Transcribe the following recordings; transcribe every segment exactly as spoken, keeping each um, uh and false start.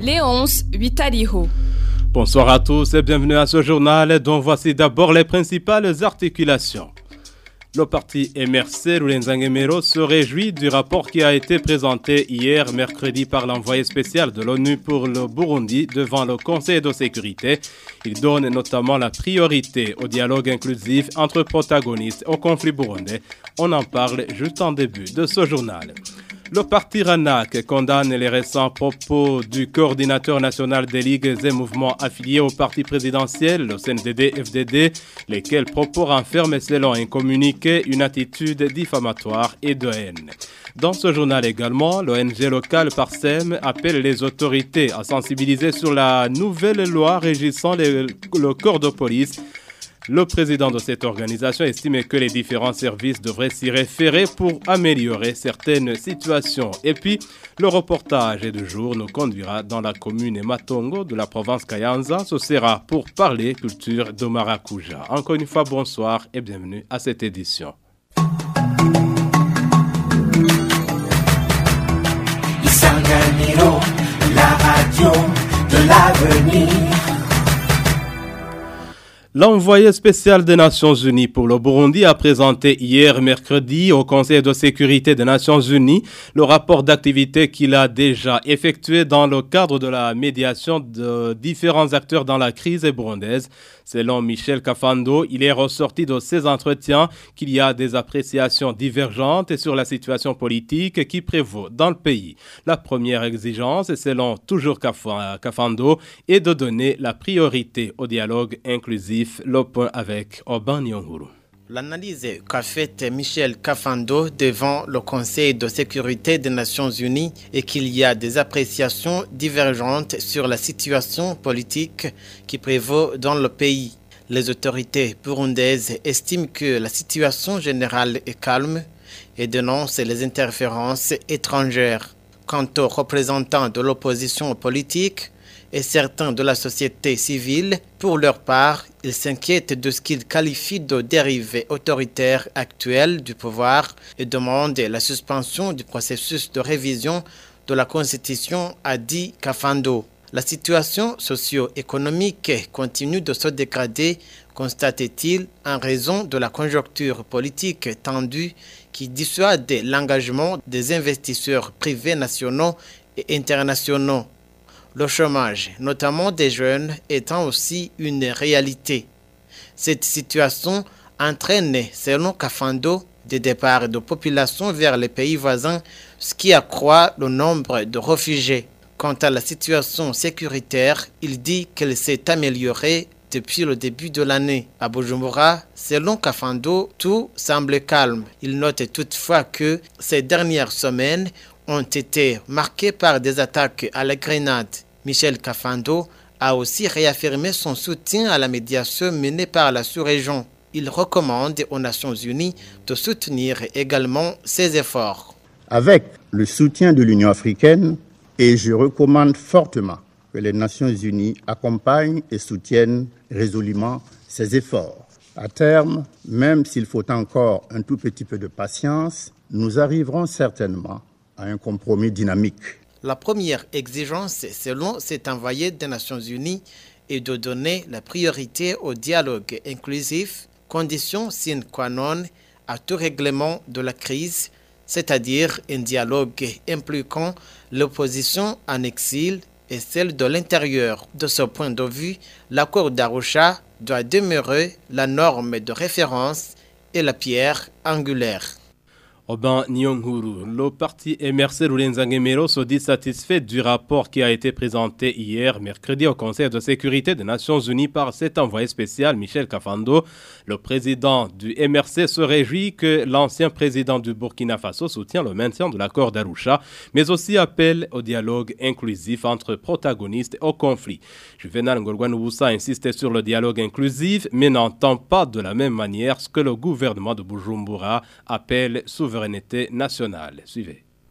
Léonce Vitaliho. Bonsoir à tous et bienvenue à ce journal dont voici d'abord les principales articulations. Le parti M R C Rulenzangemero se réjouit du rapport qui a été présenté hier mercredi par l'envoyé spécial de l'ONU pour le Burundi devant le Conseil de sécurité. Il donne notamment la priorité au dialogue inclusif entre protagonistes au conflit burundais. On en parle juste en début de ce journal. Le parti RANAC condamne les récents propos du coordinateur national des ligues et mouvements affiliés au parti présidentiel, le C N D D F D D, lesquels propos renferment selon un communiqué une attitude diffamatoire et de haine. Dans ce journal également, l'O N G locale Parsem appelle les autorités à sensibiliser sur la nouvelle loi régissant les, le corps de police. Le président de cette organisation estime que les différents services devraient s'y référer pour améliorer certaines situations. Et puis, le reportage du jour nous conduira dans la commune Matongo de la province Kayanza. Ce sera pour parler culture de Maracuja. Encore une fois, bonsoir et bienvenue à cette édition. Isanganiro, la radio de l'avenir. L'envoyé spécial des Nations Unies pour le Burundi a présenté hier mercredi au Conseil de sécurité des Nations Unies le rapport d'activité qu'il a déjà effectué dans le cadre de la médiation de différents acteurs dans la crise burundaise. Selon Michel Kafando, il est ressorti de ces entretiens qu'il y a des appréciations divergentes sur la situation politique qui prévaut dans le pays. La première exigence, selon toujours Kafando, est de donner la priorité au dialogue inclusif. Le point avec Oban Nyonguru. L'analyse qu'a faite Michel Kafando devant le Conseil de sécurité des Nations Unies est qu'il y a des appréciations divergentes sur la situation politique qui prévaut dans le pays. Les autorités burundaises estiment que la situation générale est calme et dénoncent les interférences étrangères. Quant aux représentants de l'opposition politique et certains de la société civile, pour leur part, ils s'inquiètent de ce qu'ils qualifient de dérive autoritaire actuelle du pouvoir et demandent la suspension du processus de révision de la Constitution, a dit Kafando. La situation socio-économique continue de se dégrader, constate-t-il, en raison de la conjoncture politique tendue qui dissuade l'engagement des investisseurs privés nationaux et internationaux. Le chômage, notamment des jeunes, étant aussi une réalité. Cette situation entraîne, selon Kafando, des départs de population vers les pays voisins, ce qui accroît le nombre de réfugiés. Quant à la situation sécuritaire, il dit qu'elle s'est améliorée depuis le début de l'année. À Bujumbura, selon Kafando, tout semble calme. Il note toutefois que ces dernières semaines ont été marqués par des attaques à la grenade. Michel Kafando a aussi réaffirmé son soutien à la médiation menée par la sous-région. Il recommande aux Nations Unies de soutenir également ces efforts. Avec le soutien de l'Union africaine, et je recommande fortement que les Nations Unies accompagnent et soutiennent résolument ces efforts. À terme, même s'il faut encore un tout petit peu de patience, nous arriverons certainement à un compromis dynamique. La première exigence, selon cet envoyé des Nations Unies, est de donner la priorité au dialogue inclusif, condition sine qua non à tout règlement de la crise, c'est-à-dire un dialogue impliquant l'opposition en exil et celle de l'intérieur. De ce point de vue, l'accord d'Arusha doit demeurer la norme de référence et la pierre angulaire. Oban Nyonguru, le parti M R C Rulenzangemero se dit satisfait du rapport qui a été présenté hier, mercredi, au Conseil de sécurité des Nations Unies par cet envoyé spécial Michel Kafando. Le président du M R C se réjouit que l'ancien président du Burkina Faso soutient le maintien de l'accord d'Arusha, mais aussi appelle au dialogue inclusif entre protagonistes au conflit. Juvenal Ngorgwanoussa insiste sur le dialogue inclusif, mais n'entend pas de la même manière ce que le gouvernement de Bujumbura appelle souveraineté nationale. Suivez.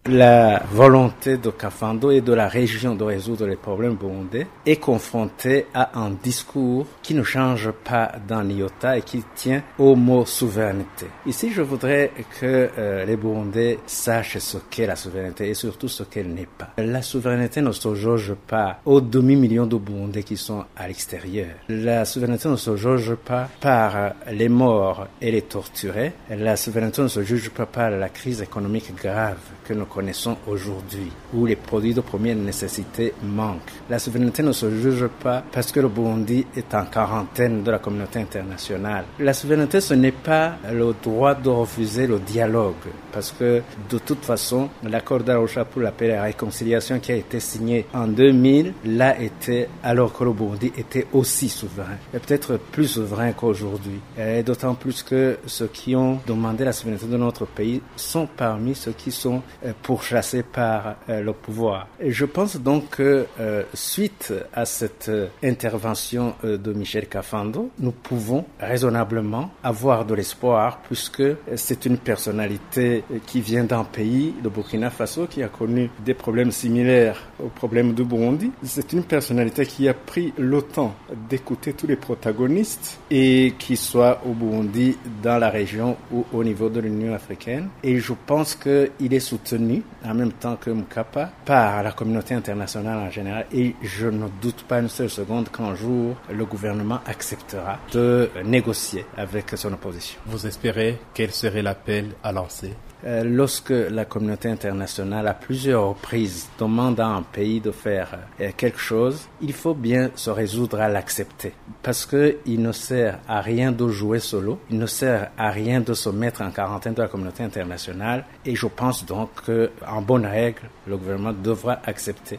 La volonté de Kafando et de la région de résoudre les problèmes burundais est confrontée à un discours qui ne change pas d'un iota et qui tient au mot souveraineté. Ici, je voudrais que euh, les Burundais sachent ce qu'est la souveraineté et surtout ce qu'elle n'est pas. La souveraineté ne se jauge pas aux demi-millions de Burundais qui sont à l'extérieur. La souveraineté ne se jauge pas par les morts et les torturés. La souveraineté ne se juge pas par la crise économique grave que nous connaissons aujourd'hui, où les produits de première nécessité manquent. La souveraineté ne se juge pas parce que le Burundi est en quarantaine de la communauté internationale. La souveraineté, ce n'est pas le droit de refuser le dialogue, parce que de toute façon, l'accord d'Arusha pour la paix et la réconciliation qui a été signé en deux mille l'a été alors que le Burundi était aussi souverain, et peut-être plus souverain qu'aujourd'hui. Et d'autant plus que ceux qui ont demandé la souveraineté de notre pays sont parmi ceux qui sont pourchassés par euh, le pouvoir. Et je pense donc que euh, suite à cette euh, intervention euh, de Michel Kafando, nous pouvons raisonnablement avoir de l'espoir puisque euh, c'est une personnalité euh, qui vient d'un pays, le Burkina Faso, qui a connu des problèmes similaires aux problèmes du Burundi. C'est une personnalité qui a pris le temps d'écouter tous les protagonistes et qui soit au Burundi, dans la région ou au niveau de l'Union africaine. Et je pense qu'il est soutenu en même temps que Mkapa par la communauté internationale en général et je ne doute pas une seule seconde qu'un jour le gouvernement acceptera de négocier avec son opposition. Vous espérez quel serait l'appel à lancer ? Euh, lorsque la communauté internationale à plusieurs reprises demande à un pays de faire euh, quelque chose, il faut bien se résoudre à l'accepter. Parce que il ne sert à rien de jouer solo, il ne sert à rien de se mettre en quarantaine de la communauté internationale et je pense donc qu'en bonne règle, le gouvernement devra accepter.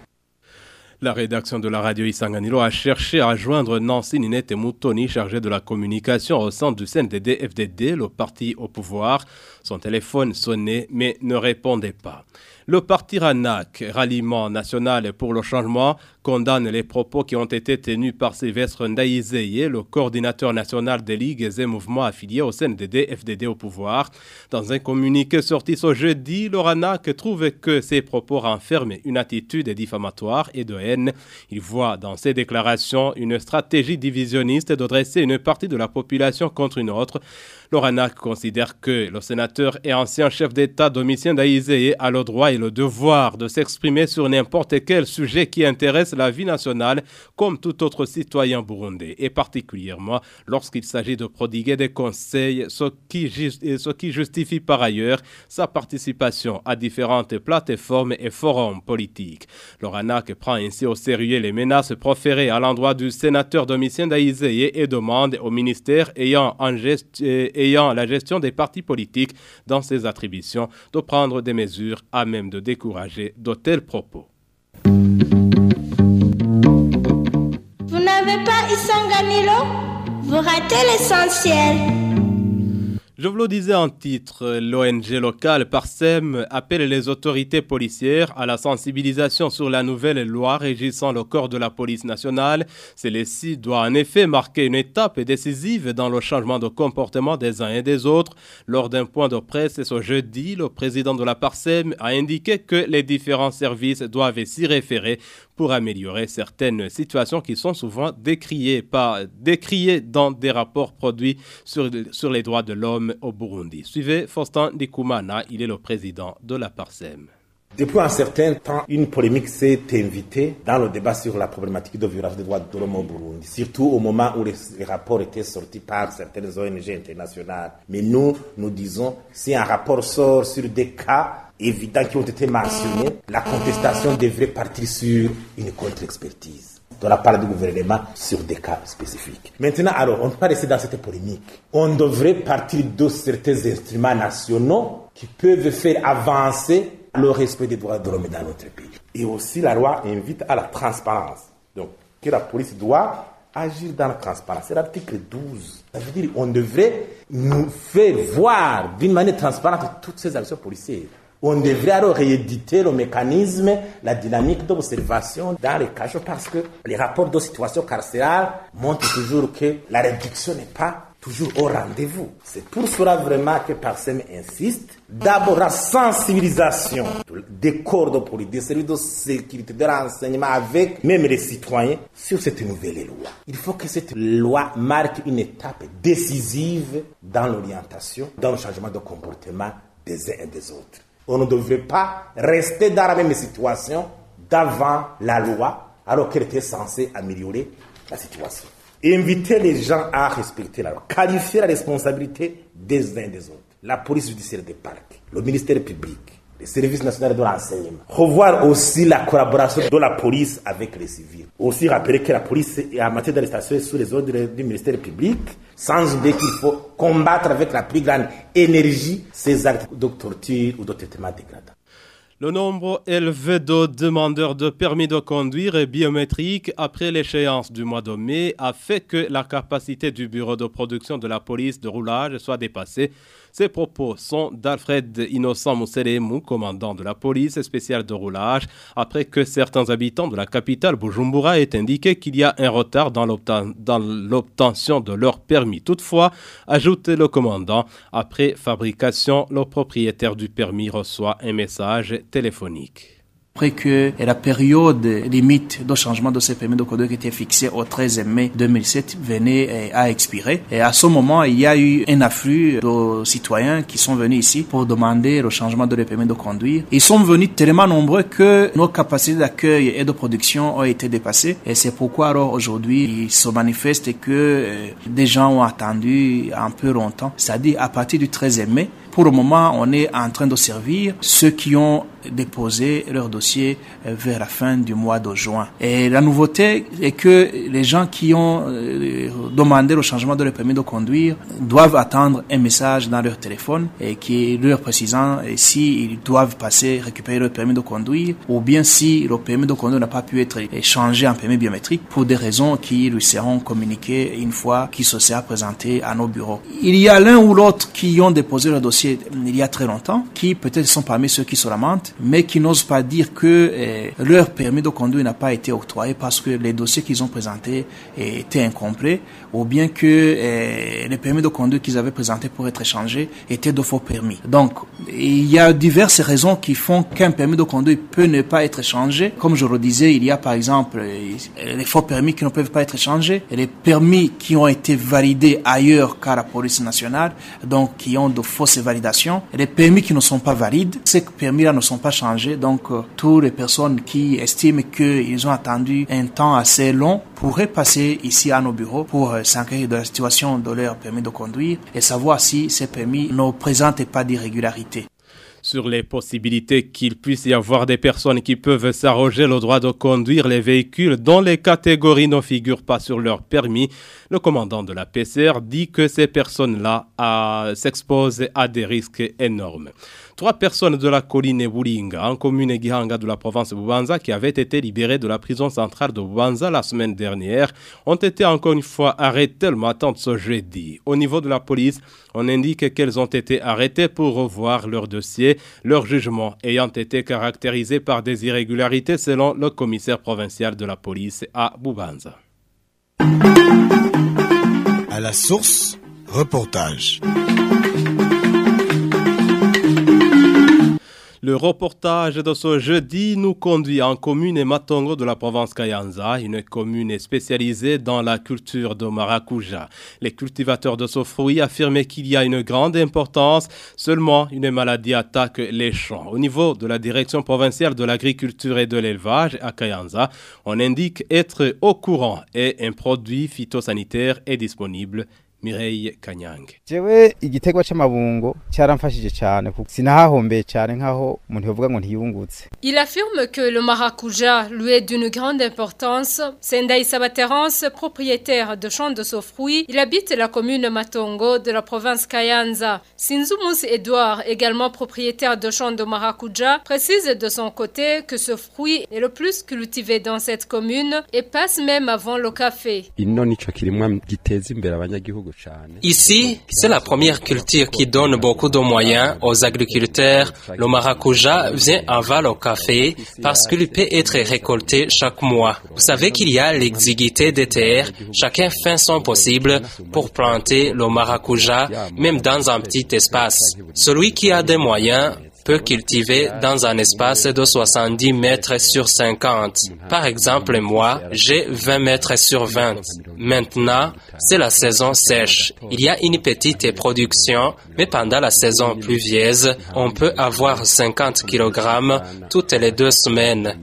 La rédaction de la radio Isanganiro a cherché à joindre Nancy Ninette Moutoni, chargée de la communication au sein du C N D D F D D, le parti au pouvoir. Son téléphone sonnait mais ne répondait pas. Le parti RANAC, Ralliement National pour le Changement, condamne les propos qui ont été tenus par Sylvestre Ndaïzeye, le coordinateur national des ligues et mouvements affiliés au C N D D F D D au pouvoir. Dans un communiqué sorti ce jeudi, le RANAC trouve que ces propos renferment une attitude diffamatoire et de haine. Il voit dans ces déclarations une stratégie divisionniste de dresser une partie de la population contre une autre. Le RANAC considère que le sénateur et ancien chef d'État Domitien Ndaïzeye a le droit et le devoir de s'exprimer sur n'importe quel sujet qui intéresse la vie nationale comme tout autre citoyen burundais, et particulièrement lorsqu'il s'agit de prodiguer des conseils, ce qui, ce qui justifie par ailleurs sa participation à différentes plateformes et forums politiques. Le RANAC prend ainsi au sérieux les menaces proférées à l'endroit du sénateur Domitien Ndaïzeye et demande au ministère ayant, en gest... ayant la gestion des partis politiques dans ses attributions de prendre des mesures à même de décourager de tels propos. Vous n'avez pas Isanganiro? Vous ratez l'essentiel. Je vous le disais en titre, l'O N G locale Parsem appelle les autorités policières à la sensibilisation sur la nouvelle loi régissant le corps de la police nationale. Celle-ci doit en effet marquer une étape décisive dans le changement de comportement des uns et des autres. Lors d'un point de presse ce jeudi, le président de la Parsem a indiqué que les différents services doivent s'y référer pour améliorer certaines situations qui sont souvent décriées, par, décriées dans des rapports produits sur, sur les droits de l'homme au Burundi. Suivez Faustin Ndikumana, il est le président de la Parsem. Depuis un certain temps, une polémique s'est invitée dans le débat sur la problématique de violation des droits de l'homme au Burundi, surtout au moment où les, les rapports étaient sortis par certaines O N G internationales. Mais nous, nous disons, si un rapport sort sur des cas évidents qui ont été mentionnés, la contestation devrait partir sur une contre-expertise de la part du gouvernement sur des cas spécifiques. Maintenant, alors, on ne peut pas rester dans cette polémique. On devrait partir de certains instruments nationaux qui peuvent faire avancer le respect des droits de l'homme dans notre pays. Et aussi, la loi invite à la transparence. Donc, que la police doit agir dans la transparence. C'est l'article douze. Ça veut dire qu'on devrait nous faire voir d'une manière transparente toutes ces actions policières. On devrait alors rééditer le mécanisme, la dynamique d'observation dans les cachots parce que les rapports de situation carcérale montrent toujours que la réduction n'est pas toujours au rendez-vous. C'est pour cela vraiment que Parsem insiste. D'abord, la sensibilisation des corps de police, des services de sécurité, de renseignement avec même les citoyens sur cette nouvelle loi. Il faut que cette loi marque une étape décisive dans l'orientation, dans le changement de comportement des uns et des autres. On ne devrait pas rester dans la même situation d'avant la loi, alors qu'elle était censée améliorer la situation. Inviter les gens à respecter la loi, qualifier la responsabilité des uns et des autres. La police judiciaire des parcs, le ministère public, les services nationaux de l'enseignement. Revoir aussi la collaboration de la police avec les civils. Aussi rappeler que la police est en matière d'arrestation sous les ordres du ministère public, sans oublier qu'il faut combattre avec la plus grande énergie ces actes de torture ou de traitement dégradant. Le nombre élevé de demandeurs de permis de conduire et biométriques après l'échéance du mois de mai a fait que la capacité du bureau de production de la police de roulage soit dépassée. Ces propos sont d'Alfred Innocent Mousselemou, commandant de la police spéciale de roulage, après que certains habitants de la capitale Bujumbura aient indiqué qu'il y a un retard dans l'obtention de leur permis. Toutefois, ajoute le commandant, après fabrication, le propriétaire du permis reçoit un message téléphonique. Après que la période limite de changement de ces permis de conduire qui était fixée au treize mai deux mille sept venait à expirer. Et à ce moment, il y a eu un afflux de citoyens qui sont venus ici pour demander le changement de leur permis de conduire. Ils sont venus tellement nombreux que nos capacités d'accueil et de production ont été dépassées. Et c'est pourquoi alors aujourd'hui, il se manifeste que des gens ont attendu un peu longtemps. C'est-à-dire à partir du treize mai, pour le moment, on est en train de servir ceux qui ont déposé leur dossier vers la fin du mois de juin. Et la nouveauté est que les gens qui ont demandé le changement de leur permis de conduire doivent attendre un message dans leur téléphone et qui leur précisant s'ils doivent passer récupérer leur permis de conduire ou bien si le permis de conduire n'a pas pu être changé en permis biométrique pour des raisons qui lui seront communiquées une fois qu'il se sera présenté à nos bureaux. Il y a l'un ou l'autre qui ont déposé leur dossier il y a très longtemps, qui peut-être sont parmi ceux qui se lamentent, mais qui n'osent pas dire que eh, leur permis de conduire n'a pas été octroyé parce que les dossiers qu'ils ont présentés eh, étaient incomplets, ou bien que eh, les permis de conduire qu'ils avaient présentés pour être échangés étaient de faux permis. Donc, il y a diverses raisons qui font qu'un permis de conduire peut ne pas être échangé. Comme je le disais, il y a par exemple les faux permis qui ne peuvent pas être échangés, et les permis qui ont été validés ailleurs qu'à la police nationale, donc qui ont de fausses validations, et les permis qui ne sont pas valides, ces permis-là ne sont pas changés, donc euh, toutes les personnes qui estiment qu'ils ont attendu un temps assez long pourraient passer ici à nos bureaux pour euh, s'enquérir de la situation de leur permis de conduire et savoir si ces permis ne présentent pas d'irrégularité. Sur les possibilités qu'il puisse y avoir des personnes qui peuvent s'arroger le droit de conduire les véhicules dont les catégories ne figurent pas sur leur permis, le commandant de la P C R dit que ces personnes-là euh, s'exposent à des risques énormes. Trois personnes de la colline Bulinga, en commune Gihanga de la province de Bubanza, qui avaient été libérées de la prison centrale de Bubanza la semaine dernière, ont été encore une fois arrêtées le matin de ce jeudi. Au niveau de la police, on indique qu'elles ont été arrêtées pour revoir leur dossier, leur jugement ayant été caractérisé par des irrégularités selon le commissaire provincial de la police à Bubanza. À la source, reportage. Le reportage de ce jeudi nous conduit en commune Matongo de la province Kayanza, une commune spécialisée dans la culture de maracuja. Les cultivateurs de ce fruit affirment qu'il y a une grande importance, seulement une maladie attaque les champs. Au niveau de la direction provinciale de l'agriculture et de l'élevage à Kayanza, on indique être au courant et un produit phytosanitaire est disponible. Mireille Kanyang. Jewe igiterwa c'amabungo cyaramfashije cyane kuko sinahahombeye cyane nkaho umuntu yovuga ngo ntiyungutse. Il affirme que le maracuja lui est d'une grande importance. Sendai Sabaterance, propriétaire de champs de ce fruit, il habite la commune Matongo de la province Kayanza. Sinzumus Edouard, également propriétaire de champs de maracuja, précise de son côté que ce fruit est le plus cultivé dans cette commune et passe même avant le café. Ino nico kirimwa giteza imbere abanyagihugu. Ici, c'est la première culture qui donne beaucoup de moyens aux agriculteurs. Le maracuja vient avant le café parce qu'il peut être récolté chaque mois. Vous savez qu'il y a l'exiguïté des terres. Chacun fait son possible pour planter le maracuja, même dans un petit espace. Celui qui a des moyens peut cultiver dans un espace de soixante-dix mètres sur cinquante. Par exemple, moi, j'ai vingt mètres sur vingt. Maintenant, c'est la saison sèche. Il y a une petite production, mais pendant la saison pluvieuse, on peut avoir cinquante kilogrammes toutes les deux semaines.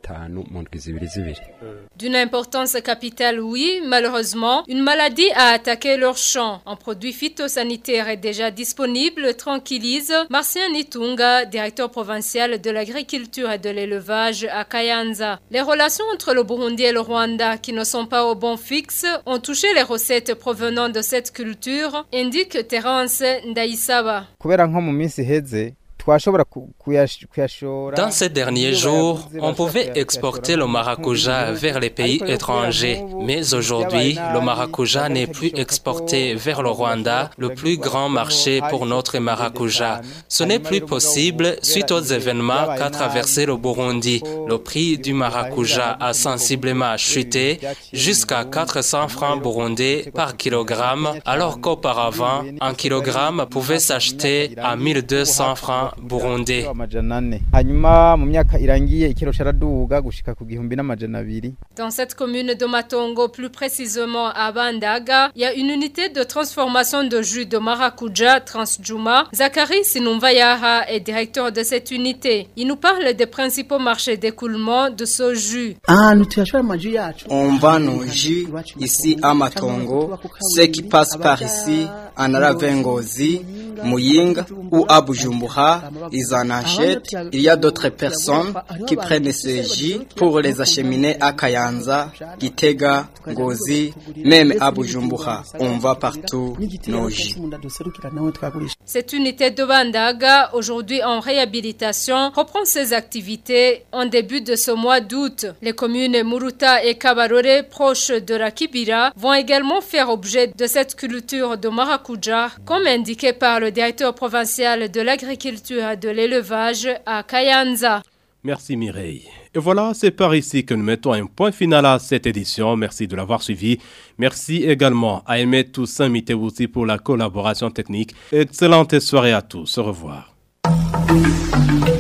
D'une importance capitale, oui, malheureusement, une maladie a attaqué leurs champs. Un produit phytosanitaire est déjà disponible, tranquillise Marcien Nitunga, directeur provincial de l'agriculture et de l'élevage à Kayanza. Les relations entre le Burundi et le Rwanda, qui ne sont pas au bon fixe, ont touché les recettes provenant de cette culture, indique Terence Ndaisaba. Dans ces derniers jours, on pouvait exporter le maracuja vers les pays étrangers. Mais aujourd'hui, le maracuja n'est plus exporté vers le Rwanda, le plus grand marché pour notre maracuja. Ce n'est plus possible suite aux événements qu'a traversé le Burundi. Le prix du maracuja a sensiblement chuté jusqu'à quatre cents francs burundais par kilogramme, alors qu'auparavant, un kilogramme pouvait s'acheter à mille deux cents francs burundais. Dans cette commune de Matongo, plus précisément à Bandaga, il y a une unité de transformation de jus de maracuja Transjuma. Zachary Sinumvayaha est directeur de cette unité. Il nous parle des principaux marchés d'écoulement de ce jus. On vend nos jus ici à Matongo. Ceux qui passent par ici, en Aravengozi, Muyinga ou à Bujumbura, ils en achètent. Il y a d'autres personnes qui prennent ces jus pour les acheminer à Kayanza, Gitega, Ngozi, même à Bujumbura. On va partout nos jus. Cette unité de Bandaga, aujourd'hui en réhabilitation, reprend ses activités en début de ce mois d'août. Les communes Muruta et Kabarore, proches de la Kibira, vont également faire objet de cette culture de maracuja, comme indiqué par le directeur provincial de l'agriculture et de l'élevage à Kayanza. Merci Mireille. Et voilà, c'est par ici que nous mettons un point final à cette édition. Merci de l'avoir suivi. Merci également à Aimé Toussaint Mitebouti pour la collaboration technique. Excellente soirée à tous. Au revoir.